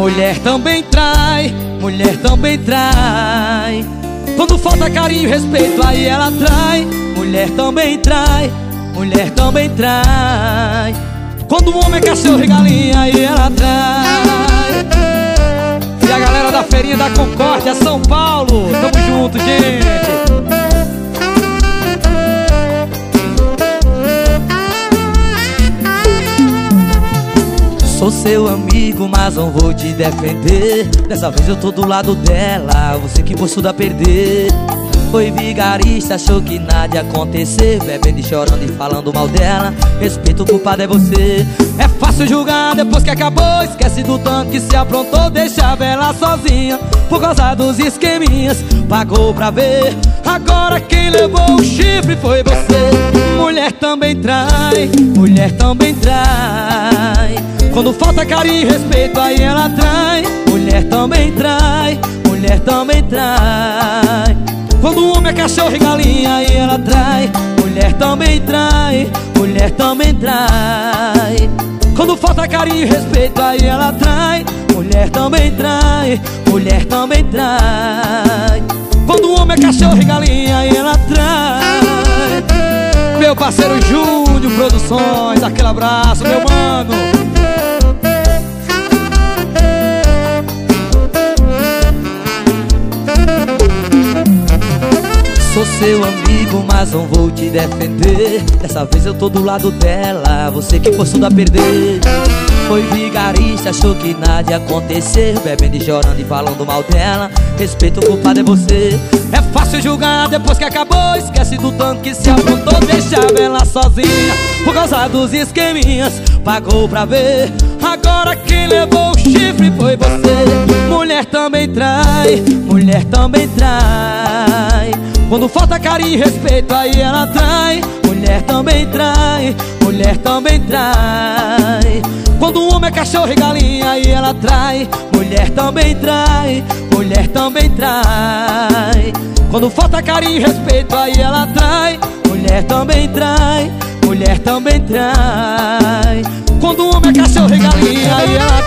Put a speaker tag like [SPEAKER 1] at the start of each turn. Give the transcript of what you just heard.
[SPEAKER 1] Mulher também trai, mulher também trai. Quando falta carinho e respeito, aí ela trai. Mulher também trai, mulher também trai. Quando o homem é cachorro e galinha, aí ela trai. E a galera da feirinha da Concórdia, São Paulo, tamo junto, gente. Sou seu amigo, mas não vou te defender. Dessa vez eu tô do lado dela, você que possuda a perder. Foi vigarista, achou que nada ia acontecer, bebendo e chorando e falando mal dela. Respeito, o culpado é você. É fácil julgar depois que acabou, esquece do tanto que se aprontou. Deixava ela sozinha por causa dos esqueminhas. Pagou pra ver, agora quem levou o chifre foi você. Mulher também trai, mulher também trai. Quando falta carinho e respeito, aí ela trai. Mulher também trai, mulher também trai. Quando o homem é cachorro e galinha, aí ela trai. Mulher também trai, mulher também trai. Quando falta carinho e respeito, aí ela trai. Mulher também trai, mulher também trai. Quando o homem é cachorro e galinha, aí ela trai. Meu parceiro Júnior Produções, aquele abraço, meu mano. Sou seu amigo, mas não vou te defender. Dessa vez eu tô do lado dela, você que possuda a perder. Foi vigarista, achou que nada ia acontecer, bebendo e chorando e falando mal dela. Respeito, o culpado é você. É fácil julgar depois que acabou, esquece do tanto que se aprontou. Deixava ela sozinha por causa dos esqueminhas. Pagou pra ver, agora quem levou o chifre foi você. Mulher também trai, mulher também trai. Quando falta carinho e respeito, aí ela trai. Mulher também trai, mulher também trai. Quando o homem é cachorro e galinha, aí ela trai. Mulher também trai, mulher também trai. Quando falta carinho e respeito, aí ela trai. Mulher também trai, mulher também trai. Quando o homem é cachorro e galinha, aí ela